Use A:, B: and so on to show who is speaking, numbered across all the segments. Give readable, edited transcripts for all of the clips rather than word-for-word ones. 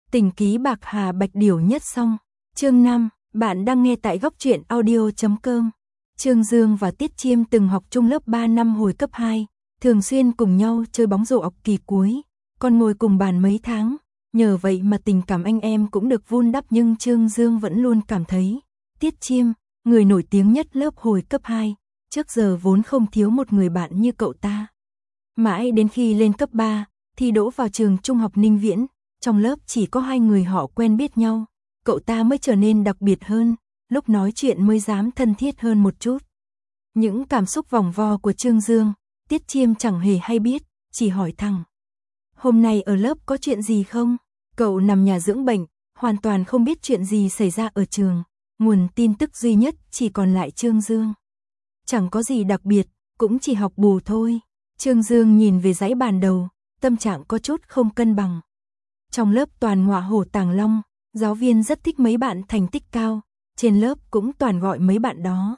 A: Tình ký bạc hà bạch điểu nhất song. Chương 5, bạn đang nghe tại góc truyện audio.com. Trương Dương và Tiết Chiêm từng học chung lớp 3 năm hồi cấp 2, thường xuyên cùng nhau chơi bóng rổ học kỳ cuối, còn ngồi cùng bàn mấy tháng, nhờ vậy mà tình cảm anh em cũng được vun đắp, nhưng Trương Dương vẫn luôn cảm thấy Tiết Chiêm, người nổi tiếng nhất lớp hồi cấp 2, trước giờ vốn không thiếu một người bạn như cậu ta. Mãi đến khi lên cấp 3, thi đỗ vào trường trung học Ninh Viễn, trong lớp chỉ có 2 người họ quen biết nhau, cậu ta mới trở nên đặc biệt hơn, lúc nói chuyện mới dám thân thiết hơn một chút. Những cảm xúc vòng vo của Trương Dương, Tiết Chiêm chẳng hề hay biết, chỉ hỏi thẳng. Hôm nay ở lớp có chuyện gì không? Cậu nằm nhà dưỡng bệnh, hoàn toàn không biết chuyện gì xảy ra ở trường, nguồn tin tức duy nhất chỉ còn lại Trương Dương. Chẳng có gì đặc biệt, cũng chỉ học bù thôi. Trương Dương nhìn về dãy bàn đầu, tâm trạng có chút không cân bằng. Trong lớp toàn ngọa hổ tàng long, giáo viên rất thích mấy bạn thành tích cao, trên lớp cũng toàn gọi mấy bạn đó.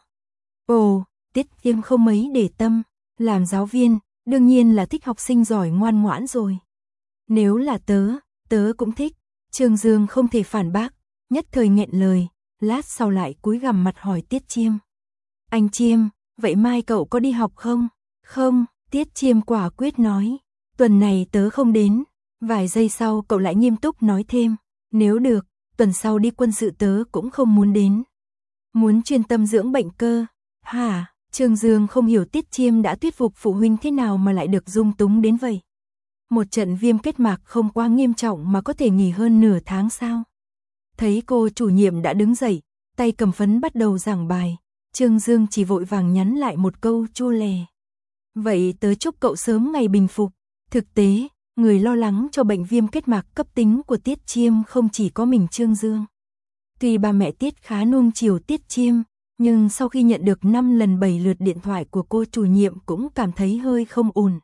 A: Ồ, Tiết Chiêm không mấy để tâm, làm giáo viên, đương nhiên là thích học sinh giỏi ngoan ngoãn rồi. Nếu là tớ cũng thích. Trương Dương không thể phản bác, nhất thời nghẹn lời, lát sau lại cúi gằm mặt hỏi Tiết Chiêm. Anh Chiêm, vậy mai cậu có đi học không? Không, Tiết Chiêm quả quyết nói, tuần này tớ không đến. Vài giây sau cậu lại nghiêm túc nói thêm, nếu được, tuần sau đi quân sự tớ cũng không muốn đến. Muốn chuyên tâm dưỡng bệnh cơ. Hả? Trương Dương không hiểu Tiết Chiêm đã thuyết phục phụ huynh thế nào mà lại được dung túng đến vậy. Một trận viêm kết mạc không quá nghiêm trọng mà có thể nghỉ hơn nửa tháng sao? Thấy cô chủ nhiệm đã đứng dậy, tay cầm phấn bắt đầu giảng bài, Trương Dương chỉ vội vàng nhắn lại một câu chua lè. Vậy tớ chúc cậu sớm ngày bình phục. Thực tế, người lo lắng cho bệnh viêm kết mạc cấp tính của Tiết Chiêm không chỉ có mình Trương Dương. Tuy ba mẹ Tiết khá nuông chiều Tiết Chiêm, nhưng sau khi nhận được 5 lần 7 lượt điện thoại của cô chủ nhiệm cũng cảm thấy hơi không ổn.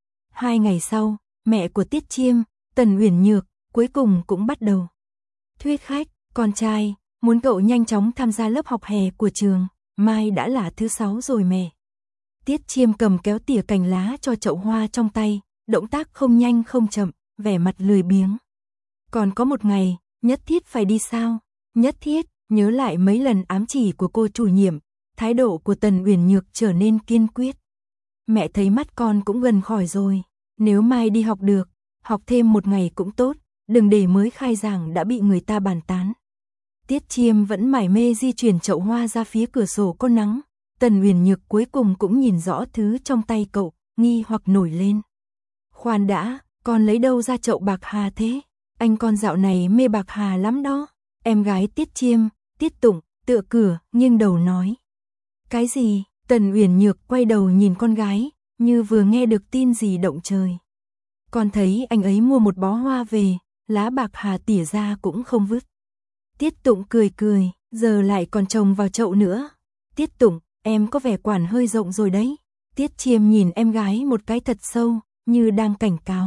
A: 2 ngày sau, mẹ của Tiết Chiêm, Tần Uyển Nhược, cuối cùng cũng bắt đầu thuyết khách, con trai, muốn cậu nhanh chóng tham gia lớp học hè của trường, mai đã là thứ 6 rồi mẹ. Tiết Chiêm cầm kéo tỉa cành lá cho chậu hoa trong tay, động tác không nhanh không chậm, vẻ mặt lười biếng. Còn có một ngày, nhất thiết phải đi sao? Nhất thiết, nhớ lại mấy lần ám chỉ của cô chủ nhiệm, thái độ của Tần Uyển Nhược trở nên kiên quyết. Mẹ thấy mắt con cũng gần khỏi rồi, nếu mai đi học được, học thêm một ngày cũng tốt, đừng để mới khai giảng đã bị người ta bàn tán. Tiết Chiêm vẫn mải mê di chuyển chậu hoa ra phía cửa sổ có nắng, Tần Uyển Nhược cuối cùng cũng nhìn rõ thứ trong tay cậu, nghi hoặc nổi lên. Khoan đã, con lấy đâu ra chậu bạc hà thế? Anh con dạo này mê bạc hà lắm đó. Em gái Tiết Chiêm, Tiết Tụng, tựa cửa, nghiêng đầu nói. Cái gì? Tần Uyển Nhược quay đầu nhìn con gái, như vừa nghe được tin gì động trời. Con thấy anh ấy mua một bó hoa về, lá bạc hà tỉa ra cũng không vứt. Tiết Tụng cười cười, giờ lại còn trồng vào chậu nữa. Tiết Tụng, em có vẻ quản hơi rộng rồi đấy. Tiết Chiêm nhìn em gái một cái thật sâu, như đang cảnh cáo.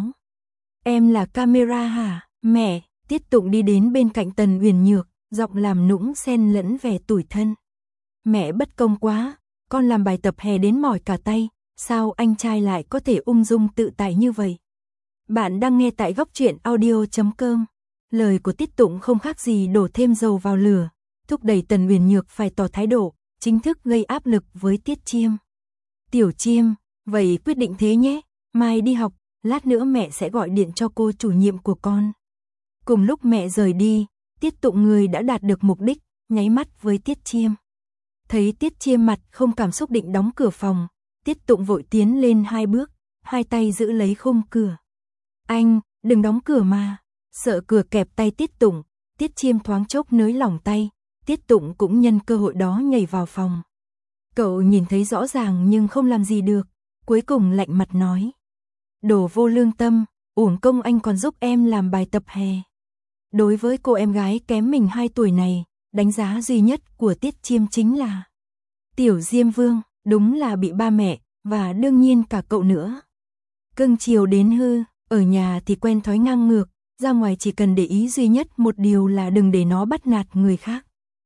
A: Em là camera hả? Mẹ. Tiết Tụng đi đến bên cạnh Tần Uyển Nhược, giọng làm nũng xen lẫn vẻ tủi thân. Mẹ bất công quá, con làm bài tập hè đến mỏi cả tay, sao anh trai lại có thể ung dung tự tại như vậy? Bạn đang nghe tại góc truyện audio.com. Lời của Tiết Tụng không khác gì đổ thêm dầu vào lửa, thúc đẩy Tần Uyển Nhược phải tỏ thái độ, chính thức gây áp lực với Tiết Chiêm. Tiểu Chiêm, vậy quyết định thế nhé, mai đi học, lát nữa mẹ sẽ gọi điện cho cô chủ nhiệm của con. Cùng lúc mẹ rời đi, Tiết Tụng người đã đạt được mục đích, nháy mắt với Tiết Chiêm. Thấy Tiết Chiêm mặt không cảm xúc định đóng cửa phòng, Tiết Tụng vội tiến lên 2 bước, hai tay giữ lấy khung cửa. Anh, đừng đóng cửa mà. Sợ cửa kẹp tay Tiết Tụng, Tiết Chiêm thoáng chốc nới lỏng tay, Tiết Tụng cũng nhân cơ hội đó nhảy vào phòng. Cậu nhìn thấy rõ ràng nhưng không làm gì được, cuối cùng lạnh mặt nói. Đồ vô lương tâm, uổng công anh còn giúp em làm bài tập hè. Đối với cô em gái kém mình 2 tuổi này, đánh giá duy nhất của Tiết Chiêm chính là Tiểu Diêm Vương, đúng là bị ba mẹ, và đương nhiên cả cậu nữa. Cưng chiều đến hư, ở nhà thì quen thói ngang ngược, ra ngoài chỉ cần để ý duy nhất một điều là đừng để nó bắt nạt người khác.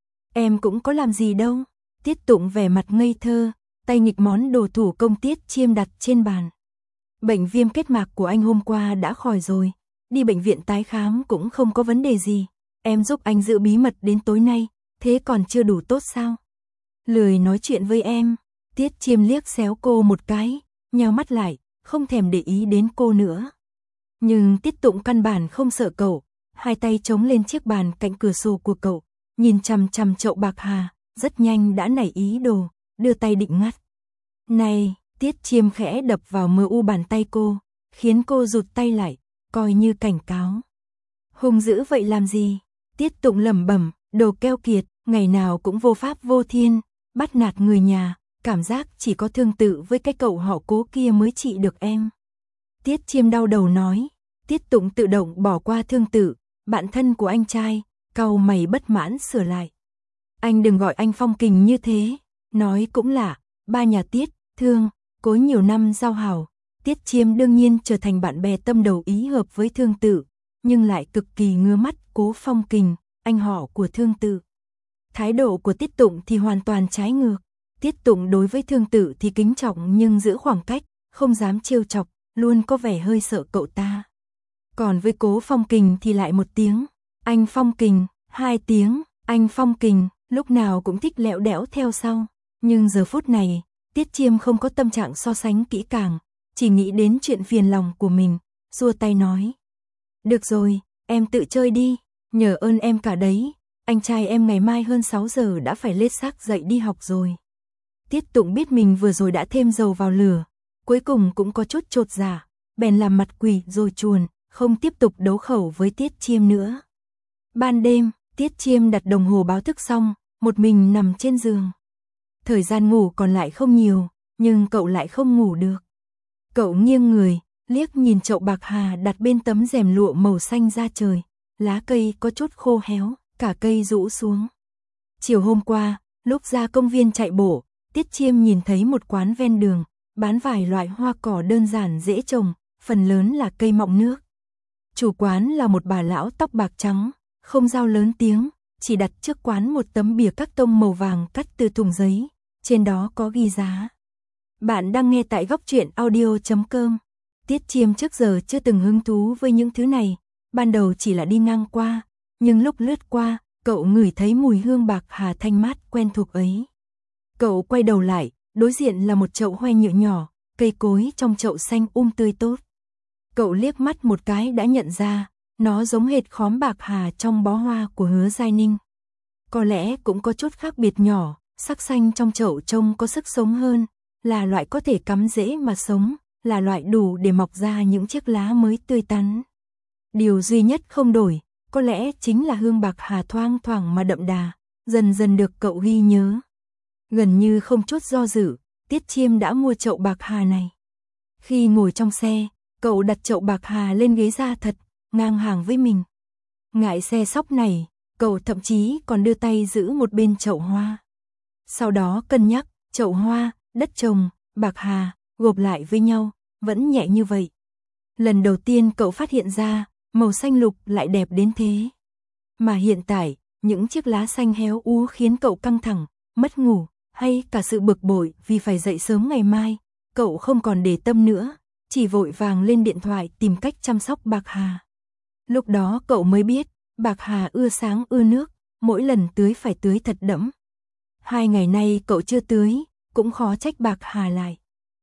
A: Em cũng có làm gì đâu. Tiết Tụng vẻ mặt ngây thơ, tay nghịch món đồ thủ công Tiết Chiêm đặt trên bàn. Bệnh viêm kết mạc của anh hôm qua đã khỏi rồi, đi bệnh viện tái khám cũng không có vấn đề gì. Em giúp anh giữ bí mật đến tối nay, thế còn chưa đủ tốt sao? Lười nói chuyện với em. Tiết Chiêm liếc xéo cô một cái, nheo mắt lại, không thèm để ý đến cô nữa. Nhưng Tiết Tụng căn bản không sợ cậu, hai tay chống lên chiếc bàn cạnh cửa sổ của cậu, nhìn chằm chằm chậu bạc hà, rất nhanh đã nảy ý đồ, đưa tay định ngắt. Này, Tiết Chiêm khẽ đập vào mờ u bàn tay cô, khiến cô rụt tay lại, coi như cảnh cáo. Hung dữ vậy làm gì? Tiết Tụng lẩm bẩm, đồ keo kiệt, ngày nào cũng vô pháp vô thiên, bắt nạt người nhà, cảm giác chỉ có Thương Tự với cái cậu họ Cố kia mới trị được em. Tiết Chiêm đau đầu nói. Tiết Tụng tự động bỏ qua Thương Tự, bạn thân của anh trai, cau mày bất mãn sửa lại. Anh đừng gọi anh Phong Kình như thế, nói cũng lạ, ba nhà Tiết, Thương, Cố nhiều năm giao hảo, Tiết Chiêm đương nhiên trở thành bạn bè tâm đầu ý hợp với Thương Tự, nhưng lại cực kỳ ngứa mắt Cố Phong Kình, anh họ của Thương Tự. Thái độ của Tiết Tụng thì hoàn toàn trái ngược. Tiết Tụng đối với Thương Tự thì kính trọng nhưng giữ khoảng cách, không dám trêu chọc, luôn có vẻ hơi sợ cậu ta. Còn với Cố Phong Kình thì lại một tiếng, anh Phong Kình, hai tiếng, anh Phong Kình, lúc nào cũng thích lẹo đẽo theo sau. Nhưng giờ phút này, Tiết Chiêm không có tâm trạng so sánh kỹ càng, chỉ nghĩ đến chuyện phiền lòng của mình, xua tay nói. Được rồi, em tự chơi đi, nhờ ơn em cả đấy, anh trai em ngày mai hơn 6 giờ đã phải lết xác dậy đi học rồi. Tiết Tụng biết mình vừa rồi đã thêm dầu vào lửa, cuối cùng cũng có chút chột dạ, bèn làm mặt quỷ rồi chuồn, không tiếp tục đấu khẩu với Tiết Chiêm nữa. Ban đêm, Tiết Chiêm đặt đồng hồ báo thức xong, một mình nằm trên giường. Thời gian ngủ còn lại không nhiều, nhưng cậu lại không ngủ được. Cậu nghiêng người, liếc nhìn chậu bạc hà đặt bên tấm rèm lụa màu xanh da trời, lá cây có chút khô héo, cả cây rũ xuống. Chiều hôm qua, lúc ra công viên chạy bộ, Tiết Chiêm nhìn thấy một quán ven đường, bán vài loại hoa cỏ đơn giản dễ trồng, phần lớn là cây mọng nước. Chủ quán là một bà lão tóc bạc trắng, không giao lớn tiếng, chỉ đặt trước quán một tấm bìa các tông màu vàng cắt từ thùng giấy, trên đó có ghi giá. Bạn đang nghe tại Góc Truyện Audio.com. Tiết Chiêm trước giờ chưa từng hứng thú với những thứ này, ban đầu chỉ là đi ngang qua, nhưng lúc lướt qua, cậu ngửi thấy mùi hương bạc hà thanh mát quen thuộc ấy. Cậu quay đầu lại, đối diện là một chậu hoa nhựa nhỏ, cây cối trong chậu xanh tươi tốt. Cậu liếc mắt một cái đã nhận ra, nó giống hệt khóm bạc hà trong bó hoa của Hứa Giai Ninh. Có lẽ cũng có chút khác biệt nhỏ, sắc xanh trong chậu trông có sức sống hơn, là loại có thể cắm rễ mà sống, là loại đủ để mọc ra những chiếc lá mới tươi tắn. Điều duy nhất không đổi, có lẽ chính là hương bạc hà thoang thoảng mà đậm đà, dần dần được cậu ghi nhớ. Gần như không chút do dự, Tiết Chiêm đã mua chậu bạc hà này. Khi ngồi trong xe, cậu đặt chậu bạc hà lên ghế da thật, ngang hàng với mình. Ngại xe sóc này, cậu thậm chí còn đưa tay giữ một bên chậu hoa. Sau đó cân nhắc, chậu hoa, đất trồng, bạc hà, gộp lại với nhau, vẫn nhẹ như vậy. Lần đầu tiên cậu phát hiện ra, màu xanh lục lại đẹp đến thế. Mà hiện tại, những chiếc lá xanh héo úa khiến cậu căng thẳng, mất ngủ, hay cả sự bực bội vì phải dậy sớm ngày mai, cậu không còn để tâm nữa, chỉ vội vàng lên điện thoại tìm cách chăm sóc bạc hà. Lúc đó cậu mới biết, bạc hà ưa sáng ưa nước, mỗi lần tưới phải tưới thật đẫm. 2 ngày nay cậu chưa tưới, cũng khó trách bạc hà lại.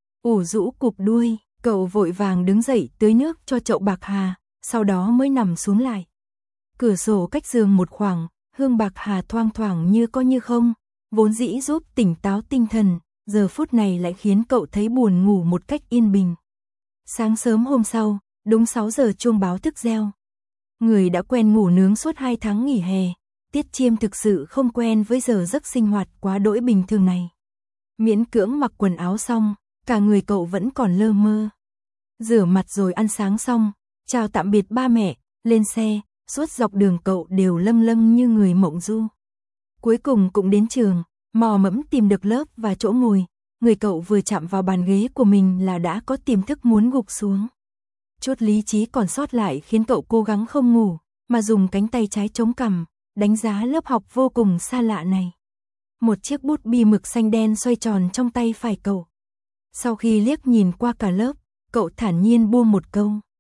A: Ủ rũ cụp đuôi, cậu vội vàng đứng dậy tưới nước cho chậu bạc hà, sau đó mới nằm xuống lại. Cửa sổ cách giường một khoảng, hương bạc hà thoang thoảng như có như không, vốn dĩ giúp tỉnh táo tinh thần, giờ phút này lại khiến cậu thấy buồn ngủ một cách yên bình. Sáng sớm hôm sau, đúng 6 giờ chuông báo thức reo. Người đã quen ngủ nướng suốt 2 tháng nghỉ hè, Tiết Chiêm thực sự không quen với giờ giấc sinh hoạt quá đỗi bình thường này. Miễn cưỡng mặc quần áo xong, cả người cậu vẫn còn lơ mơ. Rửa mặt rồi ăn sáng xong, chào tạm biệt ba mẹ, lên xe, suốt dọc đường cậu đều lâng lâng như người mộng du. Cuối cùng cũng đến trường, mò mẫm tìm được lớp và chỗ ngồi, người cậu vừa chạm vào bàn ghế của mình là đã có tiềm thức muốn gục xuống. Chút lý trí còn sót lại khiến cậu cố gắng không ngủ, mà dùng cánh tay trái chống cằm, đánh giá lớp học vô cùng xa lạ này. Một chiếc bút bi mực xanh đen xoay tròn trong tay phải cậu. Sau khi liếc nhìn qua cả lớp, cậu thản nhiên buông một câu.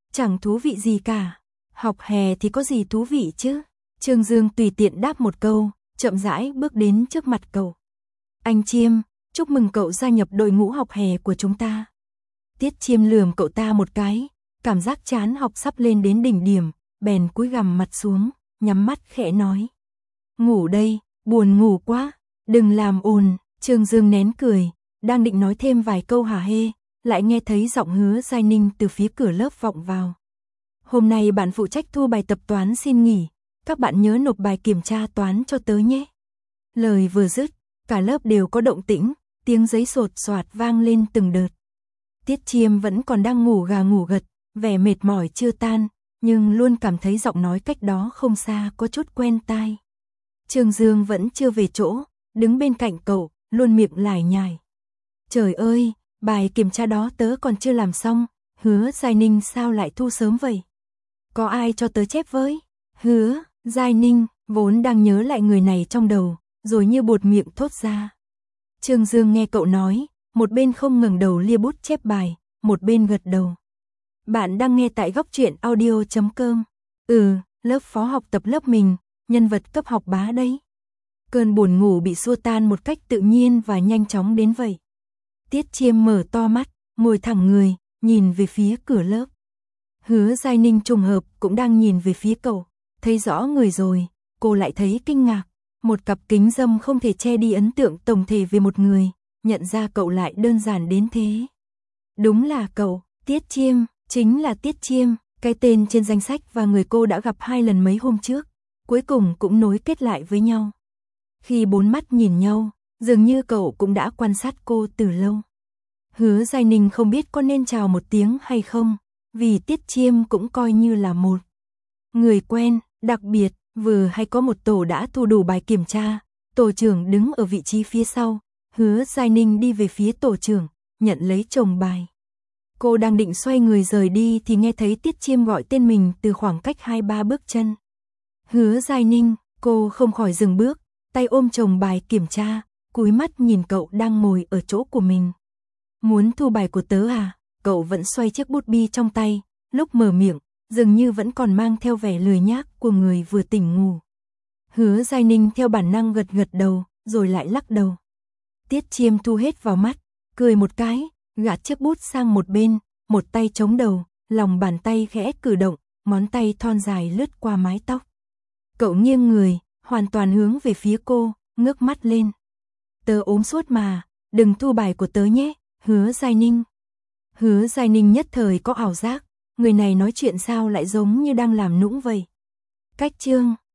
A: Chẳng thú vị gì cả. Học hè thì có gì thú vị chứ? Trương Dương tùy tiện đáp một câu, chậm rãi bước đến trước mặt cậu. Anh Chiêm, chúc mừng cậu gia nhập đội ngũ học hè của chúng ta. Tiết Chiêm lườm cậu ta một cái, cảm giác chán học sắp lên đến đỉnh điểm, bèn cúi gằm mặt xuống, nhắm mắt khẽ nói. Ngủ đây, buồn ngủ quá, đừng làm ồn. Trương Dương nén cười, đang định nói thêm vài câu hả hê, lại nghe thấy giọng Hứa Giai Ninh từ phía cửa lớp vọng vào. Hôm nay bạn phụ trách thu bài tập toán xin nghỉ, các bạn nhớ nộp bài kiểm tra toán cho tớ nhé. Lời vừa dứt, cả lớp đều có động tĩnh, tiếng giấy sột soạt vang lên từng đợt. Tiết Chiêm vẫn còn đang ngủ gà ngủ gật, vẻ mệt mỏi chưa tan, nhưng luôn cảm thấy giọng nói cách đó không xa có chút quen tai. Trương Dương vẫn chưa về chỗ, đứng bên cạnh cậu, luôn miệng lải nhải. Trời ơi, bài kiểm tra đó tớ còn chưa làm xong, Hứa Giai Ninh sao lại thu sớm vậy? Có ai cho tớ chép với? Hứa Giai Ninh vốn đang nhớ lại người này trong đầu, rồi như buột miệng thốt ra. Trương Dương nghe cậu nói, một bên không ngẩng đầu lia bút chép bài, một bên gật đầu. Bạn đang nghe tại Góc Truyện Audio.com. Lớp phó học tập lớp mình, nhân vật cấp học bá đấy. Cơn buồn ngủ bị xua tan một cách tự nhiên và nhanh chóng đến vậy. Tiết Chiêm mở to mắt, ngồi thẳng người, nhìn về phía cửa lớp. Hứa Giai Ninh trùng hợp cũng đang nhìn về phía cậu, thấy rõ người rồi, cô lại thấy kinh ngạc. Một cặp kính râm không thể che đi ấn tượng tổng thể về một người, nhận ra cậu lại đơn giản đến thế. Đúng là cậu, Tiết Chiêm, chính là Tiết Chiêm, cái tên trên danh sách và người cô đã gặp 2 lần mấy hôm trước, cuối cùng cũng nối kết lại với nhau. Khi bốn mắt nhìn nhau, dường như cậu cũng đã quan sát cô từ lâu. Hứa Giai Ninh không biết có nên chào một tiếng hay không, vì Tiết Chiêm cũng coi như là một người quen, đặc biệt, vừa hay có một tổ đã thu đủ bài kiểm tra, tổ trưởng đứng ở vị trí phía sau, Hứa Giai Ninh đi về phía tổ trưởng, nhận lấy chồng bài. Cô đang định xoay người rời đi thì nghe thấy Tiết Chiêm gọi tên mình từ khoảng cách 2-3 bước chân. Hứa Giai Ninh, cô không khỏi dừng bước, tay ôm chồng bài kiểm tra, cúi mắt nhìn cậu đang ngồi ở chỗ của mình. Muốn thu bài của tớ à? Cậu vẫn xoay chiếc bút bi trong tay, lúc mở miệng, dường như vẫn còn mang theo vẻ lười nhác của người vừa tỉnh ngủ. Hứa Giai Ninh theo bản năng gật gật đầu, rồi lại lắc đầu. Tiết Chiêm thu hết vào mắt, cười một cái, gạt chiếc bút sang một bên, một tay chống đầu, lòng bàn tay khẽ cử động, ngón tay thon dài lướt qua mái tóc. Cậu nghiêng người, hoàn toàn hướng về phía cô, ngước mắt lên. Tớ ốm suốt mà, đừng thu bài của tớ nhé, Hứa Giai Ninh. Hứa Giai Ninh nhất thời có ảo giác, người này nói chuyện sao lại giống như đang làm nũng vậy. Cách chương